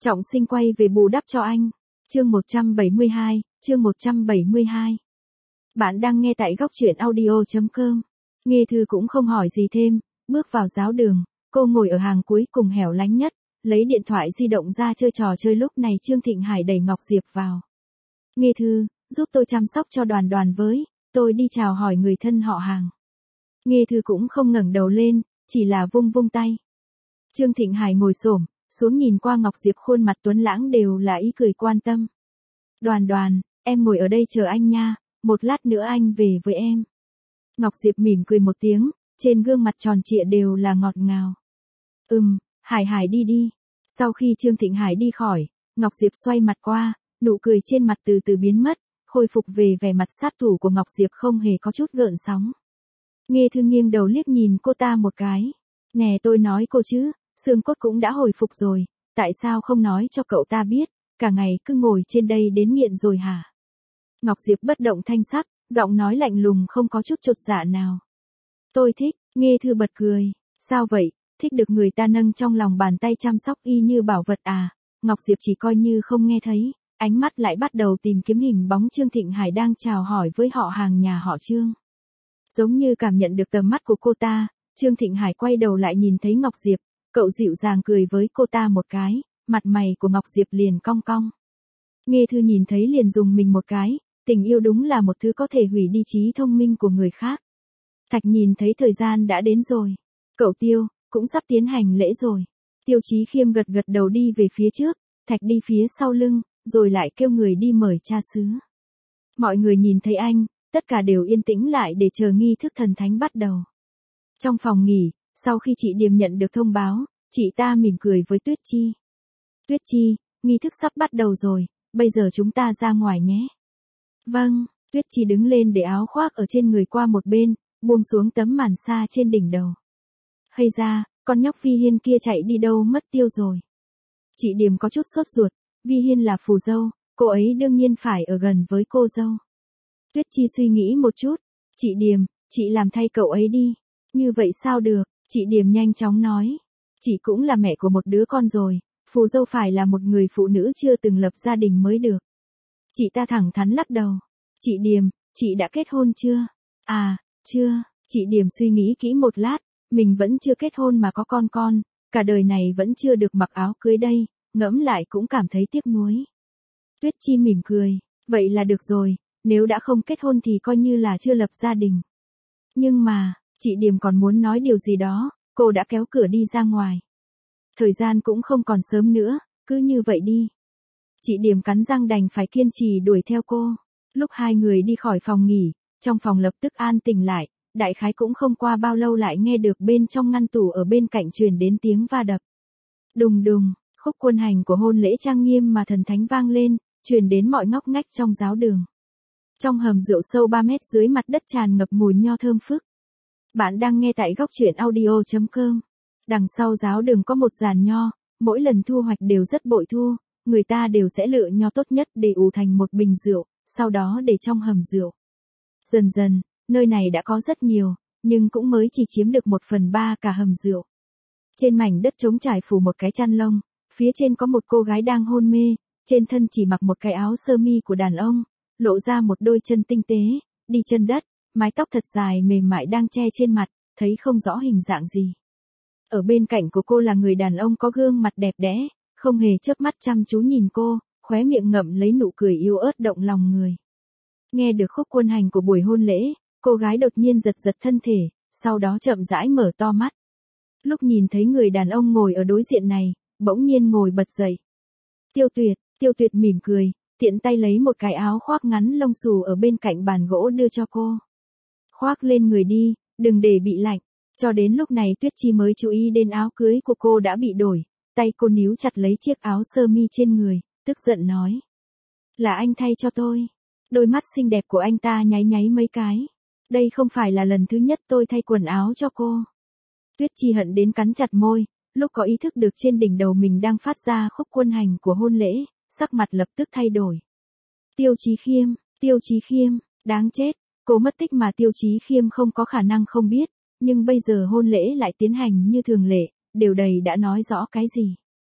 Trọng Sinh quay về bù đắp cho anh. Chương 172, chương 172. Bạn đang nghe tại góc truyện audio.com. Nghe Thư cũng không hỏi gì thêm, bước vào giáo đường, cô ngồi ở hàng cuối cùng hẻo lánh nhất, lấy điện thoại di động ra chơi trò chơi. Lúc này Trương Thịnh Hải đẩy Ngọc Diệp vào. Nghe Thư, giúp tôi chăm sóc cho Đoàn Đoàn với, tôi đi chào hỏi người thân họ hàng. Nghe Thư cũng không ngẩng đầu lên, chỉ là vung vung tay. Trương Thịnh Hải ngồi xổm xuống nhìn qua Ngọc Diệp, khuôn mặt tuấn lãng đều là ý cười quan tâm. Đoàn Đoàn, em ngồi ở đây chờ anh nha, một lát nữa anh về với em. Ngọc Diệp mỉm cười một tiếng, trên gương mặt tròn trịa đều là ngọt ngào. Hải Hải đi đi. Sau khi Trương Thịnh Hải đi khỏi, Ngọc Diệp xoay mặt qua, nụ cười trên mặt từ từ biến mất, khôi phục về vẻ mặt sát thủ của Ngọc Diệp không hề có chút gợn sóng. Nghe Thư nghiêng đầu liếc nhìn cô ta một cái. Nè, tôi nói cô chứ, xương cốt cũng đã hồi phục rồi, tại sao không nói cho cậu ta biết, cả ngày cứ ngồi trên đây đến nghiện rồi hả? Ngọc Diệp bất động thanh sắc, giọng nói lạnh lùng không có chút chột dạ nào. Tôi thích. Nghe Thư bật cười. Sao vậy, thích được người ta nâng trong lòng bàn tay chăm sóc y như bảo vật à? Ngọc Diệp chỉ coi như không nghe thấy, ánh mắt lại bắt đầu tìm kiếm hình bóng Trương Thịnh Hải đang chào hỏi với họ hàng nhà họ Trương. Giống như cảm nhận được tầm mắt của cô ta, Trương Thịnh Hải quay đầu lại nhìn thấy Ngọc Diệp, cậu dịu dàng cười với cô ta một cái, mặt mày của Ngọc Diệp liền cong cong. Nghe Thư nhìn thấy liền dùng mình một cái, tình yêu đúng là một thứ có thể hủy đi trí thông minh của người khác. Thạch nhìn thấy thời gian đã đến rồi. Cậu Tiêu, cũng sắp tiến hành lễ rồi. Tiêu Chí Khiêm gật gật đầu đi về phía trước, Thạch đi phía sau lưng, rồi lại kêu người đi mời cha xứ. Mọi người nhìn thấy anh, tất cả đều yên tĩnh lại để chờ nghi thức thần thánh bắt đầu. Trong phòng nghỉ, sau khi chị Điềm nhận được thông báo, chị ta mỉm cười với Tuyết Chi. Tuyết Chi, nghi thức sắp bắt đầu rồi, bây giờ chúng ta ra ngoài nhé. Vâng, Tuyết Chi đứng lên để áo khoác ở trên người qua một bên, buông xuống tấm màn sa trên đỉnh đầu. Hay ra, con nhóc Vi Hiên kia chạy đi đâu mất tiêu rồi. Chị Điềm có chút sốt ruột, Vi Hiên là phù dâu, cô ấy đương nhiên phải ở gần với cô dâu. Tuyết Chi suy nghĩ một chút, chị Điềm, chị làm thay cậu ấy đi. Như vậy sao được, chị Điềm nhanh chóng nói. Chị cũng là mẹ của một đứa con rồi, phù dâu phải là một người phụ nữ chưa từng lập gia đình mới được. Chị ta thẳng thắn lắc đầu. Chị Điềm, chị đã kết hôn chưa? À, chưa. Chị Điềm suy nghĩ kỹ một lát, mình vẫn chưa kết hôn mà có con, cả đời này vẫn chưa được mặc áo cưới đây, ngẫm lại cũng cảm thấy tiếc nuối. Tuyết Chi mỉm cười, vậy là được rồi, nếu đã không kết hôn thì coi như là chưa lập gia đình. Nhưng mà, chị Điềm còn muốn nói điều gì đó, cô đã kéo cửa đi ra ngoài. Thời gian cũng không còn sớm nữa, cứ như vậy đi. Chị Điềm cắn răng đành phải kiên trì đuổi theo cô. Lúc hai người đi khỏi phòng nghỉ, trong phòng lập tức an tĩnh lại, đại khái cũng không qua bao lâu lại nghe được bên trong ngăn tủ ở bên cạnh truyền đến tiếng va đập. Đùng đùng, khúc quân hành của hôn lễ trang nghiêm mà thần thánh vang lên, truyền đến mọi ngóc ngách trong giáo đường. Trong hầm rượu sâu 3 mét dưới mặt đất tràn ngập mùi nho thơm phức. Bạn đang nghe tại góc truyện audio.com. Đằng sau giáo đường có một giàn nho, mỗi lần thu hoạch đều rất bội thu, người ta đều sẽ lựa nho tốt nhất để ủ thành một bình rượu, sau đó để trong hầm rượu. Dần dần, nơi này đã có rất nhiều, nhưng cũng mới chỉ chiếm được 1/3 cả hầm rượu. Trên mảnh đất trống trải phủ một cái chăn lông, phía trên có một cô gái đang hôn mê, trên thân chỉ mặc một cái áo sơ mi của đàn ông, lộ ra một đôi chân tinh tế, đi chân đất, mái tóc thật dài mềm mại đang che trên mặt, thấy không rõ hình dạng gì. Ở bên cạnh của cô là người đàn ông có gương mặt đẹp đẽ, không hề chớp mắt chăm chú nhìn cô, khóe miệng ngậm lấy nụ cười yếu ớt động lòng người. Nghe được khúc quân hành của buổi hôn lễ, cô gái đột nhiên giật giật thân thể, sau đó chậm rãi mở to mắt. Lúc nhìn thấy người đàn ông ngồi ở đối diện này, bỗng nhiên ngồi bật dậy. Tiêu Tuyệt mỉm cười, tiện tay lấy một cái áo khoác ngắn lông xù ở bên cạnh bàn gỗ đưa cho cô. Khoác lên người đi, đừng để bị lạnh. Cho đến lúc này Tuyết Chi mới chú ý đến áo cưới của cô đã bị đổi, tay cô níu chặt lấy chiếc áo sơ mi trên người, tức giận nói. Là anh thay cho tôi. Đôi mắt xinh đẹp của anh ta nháy nháy mấy cái. Đây không phải là lần thứ nhất tôi thay quần áo cho cô. Tuyết Chi hận đến cắn chặt môi, lúc có ý thức được trên đỉnh đầu mình đang phát ra khúc quân hành của hôn lễ, sắc mặt lập tức thay đổi. Tiêu Chí Khiêm, đáng chết, cô mất tích mà Tiêu Chí Khiêm không có khả năng không biết, nhưng bây giờ hôn lễ lại tiến hành như thường lệ, điều đầy đã nói rõ cái gì.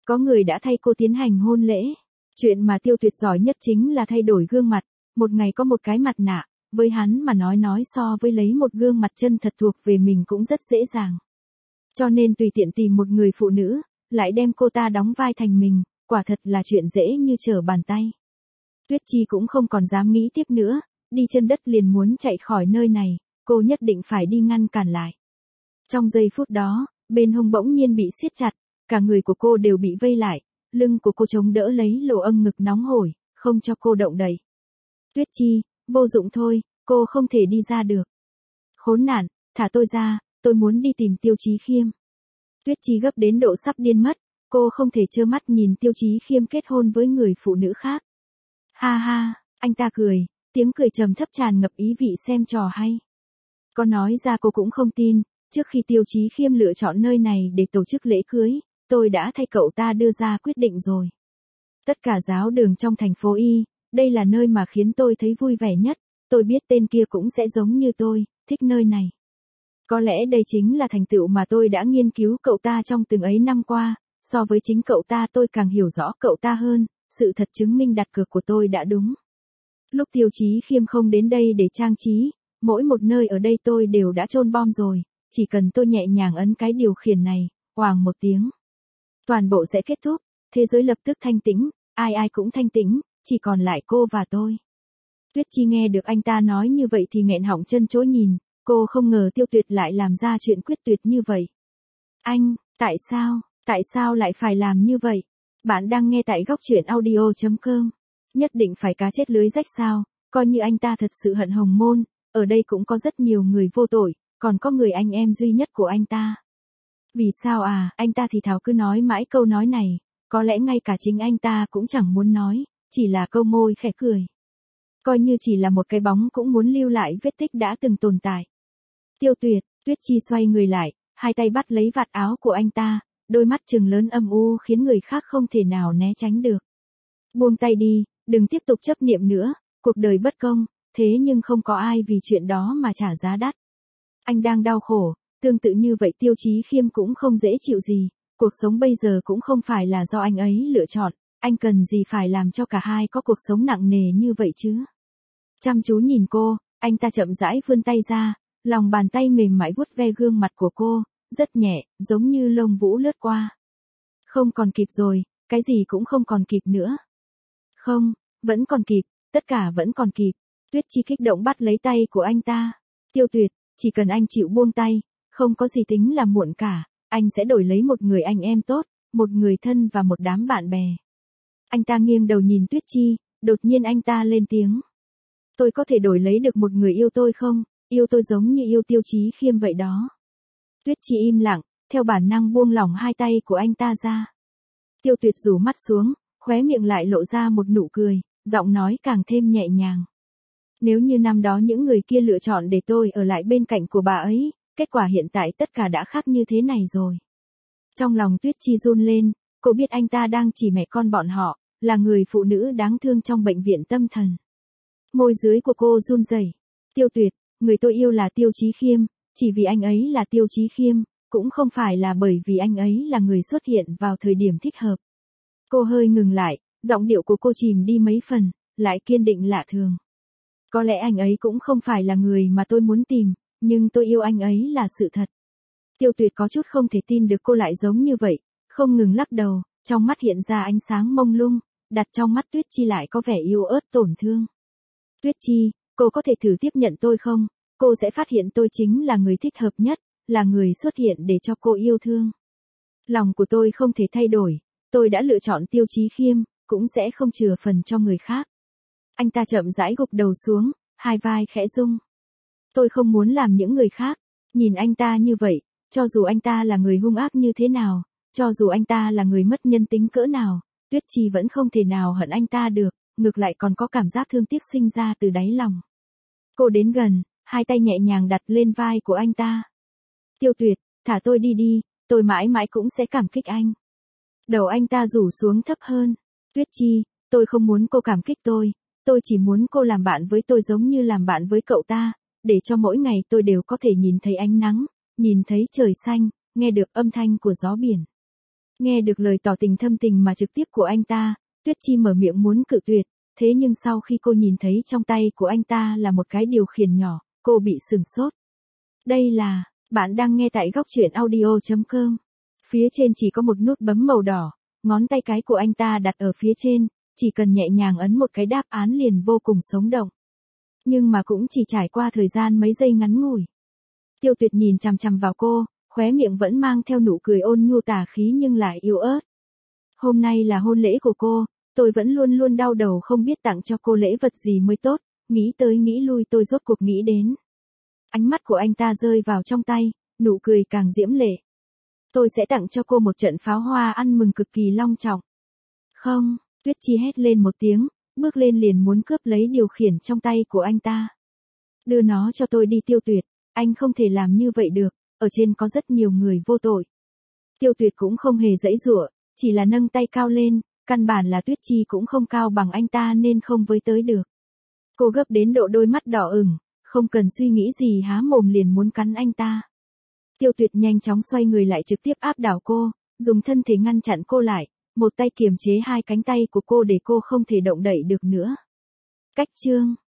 Có người đã thay cô tiến hành hôn lễ. Chuyện mà Tiêu Tuyệt giỏi nhất chính là thay đổi gương mặt, một ngày có một cái mặt nạ, với hắn mà nói so với lấy một gương mặt chân thật thuộc về mình cũng rất dễ dàng. Cho nên tùy tiện tìm một người phụ nữ, lại đem cô ta đóng vai thành mình, quả thật là chuyện dễ như trở bàn tay. Tuyết Chi cũng không còn dám nghĩ tiếp nữa, đi chân đất liền muốn chạy khỏi nơi này, cô nhất định phải đi ngăn cản lại. Trong giây phút đó, bên hông bỗng nhiên bị siết chặt, cả người của cô đều bị vây lại, lưng của cô chống đỡ lấy lỗ âm ngực nóng hổi, không cho cô động đậy. Tuyết Chi, vô dụng thôi, cô không thể đi ra được. Khốn nạn, thả tôi ra, tôi muốn đi tìm Tiêu Chí Khiêm. Tuyết Chi gấp đến độ sắp điên mất, cô không thể trơ mắt nhìn Tiêu Chí Khiêm kết hôn với người phụ nữ khác. Ha ha, anh ta cười, tiếng cười trầm thấp tràn ngập ý vị xem trò hay. Có nói ra cô cũng không tin, trước khi Tiêu Chí Khiêm lựa chọn nơi này để tổ chức lễ cưới, tôi đã thay cậu ta đưa ra quyết định rồi. Tất cả giáo đường trong thành phố Y, đây là nơi mà khiến tôi thấy vui vẻ nhất, tôi biết tên kia cũng sẽ giống như tôi, thích nơi này. Có lẽ đây chính là thành tựu mà tôi đã nghiên cứu cậu ta trong từng ấy năm qua, so với chính cậu ta tôi càng hiểu rõ cậu ta hơn, sự thật chứng minh đặt cược của tôi đã đúng. Lúc Tiêu Chí Khiêm không đến đây để trang trí, mỗi một nơi ở đây tôi đều đã chôn bom rồi, chỉ cần tôi nhẹ nhàng ấn cái điều khiển này, oàng một tiếng. Toàn bộ sẽ kết thúc, thế giới lập tức thanh tĩnh, ai ai cũng thanh tĩnh, chỉ còn lại cô và tôi. Tuyết Chi nghe được anh ta nói như vậy thì nghẹn họng chân chối nhìn, cô không ngờ Tiêu Tuyệt lại làm ra chuyện quyết tuyệt như vậy. Anh, tại sao lại phải làm như vậy? Bạn đang nghe tại góc truyện audio.com. Nhất định phải cá chết lưới rách sao, coi như anh ta thật sự hận Hồng Môn, ở đây cũng có rất nhiều người vô tội, còn có người anh em duy nhất của anh ta. Vì sao à, anh ta thì thào cứ nói mãi câu nói này, có lẽ ngay cả chính anh ta cũng chẳng muốn nói, chỉ là câu môi khẽ cười. Coi như chỉ là một cái bóng cũng muốn lưu lại vết tích đã từng tồn tại. Tiêu Tuyệt, Tuyết Chi xoay người lại, hai tay bắt lấy vạt áo của anh ta, đôi mắt trừng lớn âm u khiến người khác không thể nào né tránh được. Buông tay đi, đừng tiếp tục chấp niệm nữa, cuộc đời bất công, thế nhưng không có ai vì chuyện đó mà trả giá đắt. Anh đang đau khổ, tương tự như vậy Tiêu Chí Khiêm cũng không dễ chịu gì, cuộc sống bây giờ cũng không phải là do anh ấy lựa chọn, anh cần gì phải làm cho cả hai có cuộc sống nặng nề như vậy chứ. Chăm chú nhìn cô, anh ta chậm rãi vươn tay ra, lòng bàn tay mềm mại vuốt ve gương mặt của cô, rất nhẹ, giống như lông vũ lướt qua. Không còn kịp rồi, cái gì cũng không còn kịp nữa. Không, vẫn còn kịp, tất cả vẫn còn kịp. Tuyết Chi kích động bắt lấy tay của anh ta. Tiêu Tuyệt, chỉ cần anh chịu buông tay, không có gì tính là muộn cả, anh sẽ đổi lấy một người anh em tốt, một người thân và một đám bạn bè. Anh ta nghiêng đầu nhìn Tuyết Chi, đột nhiên anh ta lên tiếng. Tôi có thể đổi lấy được một người yêu tôi không, yêu tôi giống như yêu Tiêu Chí Khiêm vậy đó. Tuyết Chi im lặng, theo bản năng buông lỏng hai tay của anh ta ra. Tiêu Tuyệt rủ mắt xuống, khóe miệng lại lộ ra một nụ cười, giọng nói càng thêm nhẹ nhàng. Nếu như năm đó những người kia lựa chọn để tôi ở lại bên cạnh của bà ấy, kết quả hiện tại tất cả đã khác như thế này rồi. Trong lòng Tuyết Chi run lên, cô biết anh ta đang chỉ mẹ con bọn họ, là người phụ nữ đáng thương trong bệnh viện tâm thần. Môi dưới của cô run rẩy. Tiêu Tuyệt, người tôi yêu là Tiêu Chí Khiêm, chỉ vì anh ấy là Tiêu Chí Khiêm, cũng không phải là bởi vì anh ấy là người xuất hiện vào thời điểm thích hợp. Cô hơi ngừng lại, giọng điệu của cô chìm đi mấy phần, lại kiên định lạ thường. Có lẽ anh ấy cũng không phải là người mà tôi muốn tìm, nhưng tôi yêu anh ấy là sự thật. Tiêu Tuyệt có chút không thể tin được cô lại giống như vậy, không ngừng lắc đầu, trong mắt hiện ra ánh sáng mông lung, đặt trong mắt Tuyết Chi lại có vẻ yếu ớt tổn thương. Tuyết Chi, cô có thể thử tiếp nhận tôi không? Cô sẽ phát hiện tôi chính là người thích hợp nhất, là người xuất hiện để cho cô yêu thương. Lòng của tôi không thể thay đổi, tôi đã lựa chọn Tiêu Chí Khiêm, cũng sẽ không chừa phần cho người khác. Anh ta chậm rãi gục đầu xuống, hai vai khẽ rung. Tôi không muốn làm những người khác. Nhìn anh ta như vậy, cho dù anh ta là người hung ác như thế nào, cho dù anh ta là người mất nhân tính cỡ nào, Tuyết Chi vẫn không thể nào hận anh ta được, ngược lại còn có cảm giác thương tiếc sinh ra từ đáy lòng. Cô đến gần, hai tay nhẹ nhàng đặt lên vai của anh ta. Tiêu Tuyệt, thả tôi đi đi, tôi mãi mãi cũng sẽ cảm kích anh. Đầu anh ta rủ xuống thấp hơn. Tuyết Chi, tôi không muốn cô cảm kích tôi chỉ muốn cô làm bạn với tôi giống như làm bạn với cậu ta, để cho mỗi ngày tôi đều có thể nhìn thấy ánh nắng, nhìn thấy trời xanh, nghe được âm thanh của gió biển. Nghe được lời tỏ tình thâm tình mà trực tiếp của anh ta, Tuyết Chi mở miệng muốn cự tuyệt, thế nhưng sau khi cô nhìn thấy trong tay của anh ta là một cái điều khiển nhỏ, cô bị sửng sốt. Đây là, bạn đang nghe tại góc truyện audio.com. Phía trên chỉ có một nút bấm màu đỏ, ngón tay cái của anh ta đặt ở phía trên, chỉ cần nhẹ nhàng ấn một cái đáp án liền vô cùng sống động. Nhưng mà cũng chỉ trải qua thời gian mấy giây ngắn ngủi. Tiêu Tuyệt nhìn chằm chằm vào cô, khóe miệng vẫn mang theo nụ cười ôn nhu tà khí nhưng lại yếu ớt. Hôm nay là hôn lễ của cô, tôi vẫn luôn luôn đau đầu không biết tặng cho cô lễ vật gì mới tốt, nghĩ tới nghĩ lui tôi rốt cuộc nghĩ đến. Ánh mắt của anh ta rơi vào trong tay, nụ cười càng diễm lệ. Tôi sẽ tặng cho cô một trận pháo hoa ăn mừng cực kỳ long trọng. Không, Tuyết Chi hét lên một tiếng, bước lên liền muốn cướp lấy điều khiển trong tay của anh ta. Đưa nó cho tôi đi Tiêu Tuyệt, anh không thể làm như vậy được, ở trên có rất nhiều người vô tội. Tiêu Tuyệt cũng không hề giãy giụa, chỉ là nâng tay cao lên, căn bản là Tuyết Chi cũng không cao bằng anh ta nên không với tới được. Cô gấp đến độ đôi mắt đỏ ửng, không cần suy nghĩ gì há mồm liền muốn cắn anh ta. Tiêu Tuyệt nhanh chóng xoay người lại trực tiếp áp đảo cô, dùng thân thể ngăn chặn cô lại, một tay kiềm chế hai cánh tay của cô để cô không thể động đậy được nữa. Cách chương